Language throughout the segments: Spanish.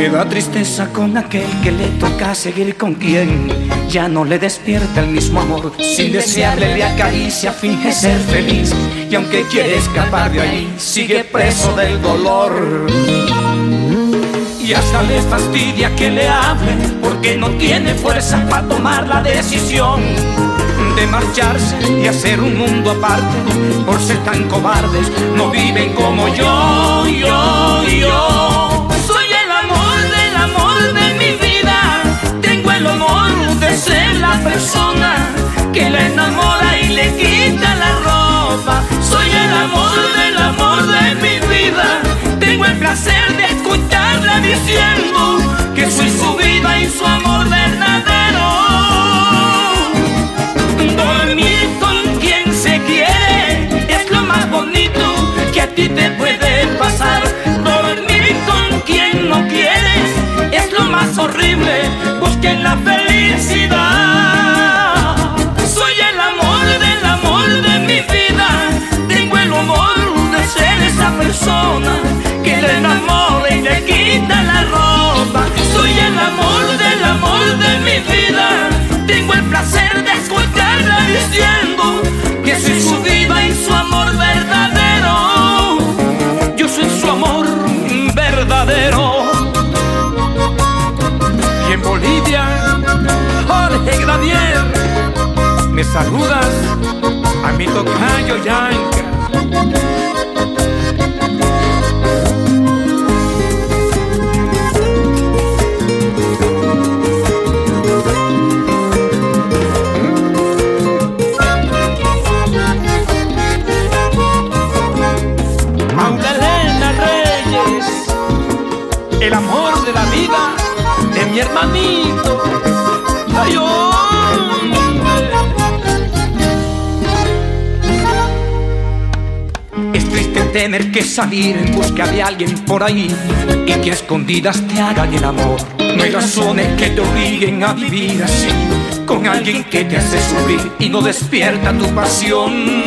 Me da tristeza con aquel que le toca seguir con quien ya no le despierta el mismo amor. Sin desearle le acaricia, finge ser feliz, y aunque quiere escapar de ahí, sigue preso del dolor. Y hasta le fastidia que le hable, porque no tiene fuerza para tomar la decisión de marcharse y hacer un mundo aparte. Por ser tan cobardes, no viven como yo. Soy el amor de mi vida. Tengo el honor de ser la persona que la enamora y le quita la ropa. Soy el amor de mi vida. Tengo el placer de escucharla diciendo que soy su vida y su amor verdadero. Dormir con quien se quiere es lo más bonito que a ti te puede pasar. Dormir con quien no quieres es lo más horrible. Busquen la felicidad. Soy el amor de mi vida. Tengo el honor de ser esa persona que le enamora y le quita la ropa. Soy el amor de mi vida. Tengo el placer de escucharla diciendo que soy su vida y su amor verdadero. Yo soy su amor verdadero. Y en Bolivia, Jorge Granier, me saludas a mi tocayo Yanka. El amor de la vida de mi hermanito. Ay, hombre. Es triste tener que salir en busca de alguien por ahí y que a escondidas te hagan el amor. No hay razones que te obliguen a vivir así, con alguien que te hace sufrir y no despierta tu pasión.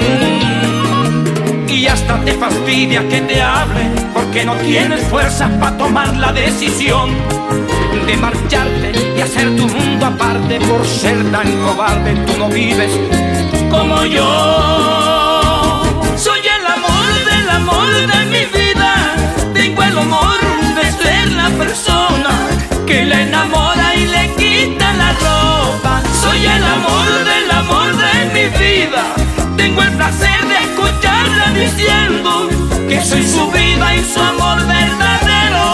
Y hasta te fastidia que te hable, porque no tienes fuerzas para tomar la decisión de marcharte y hacer tu mundo aparte. Por ser tan cobarde, tú no vives como yo. Soy el amor de mi vida. Tengo el honor de ser la persona que la enamora y le quita la ropa. Soy el amor de mi vida. Tengo el placer de escucharla diciendo que soy su vida y su amor verdadero.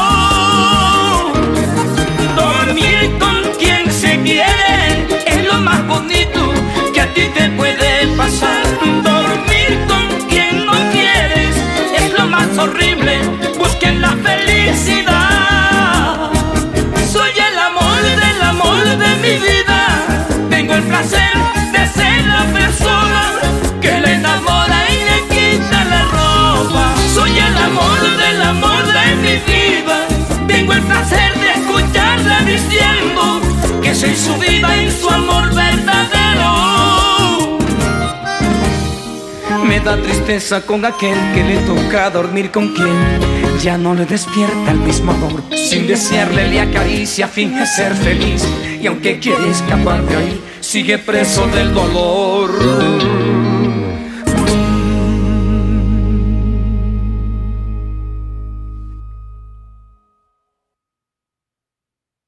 Dormir con quien se quiere es lo más bonito que a ti te puede pasar. Dormir con quien no quieres es lo más horrible. Busquen la felicidad. Soy el amor de mi vida. Tengo el placer de ser la persona que le enamora y le quita la ropa. Soy el amor de mi vida. Tengo el placer de escucharla diciendo que soy su vida y su amor verdadero. Me da tristeza con aquel que le toca dormir con quien ya no le despierta el mismo amor. Sin desearle le acaricia, finge ser feliz, y aunque quiere escapar de ahí, sigue preso del dolor.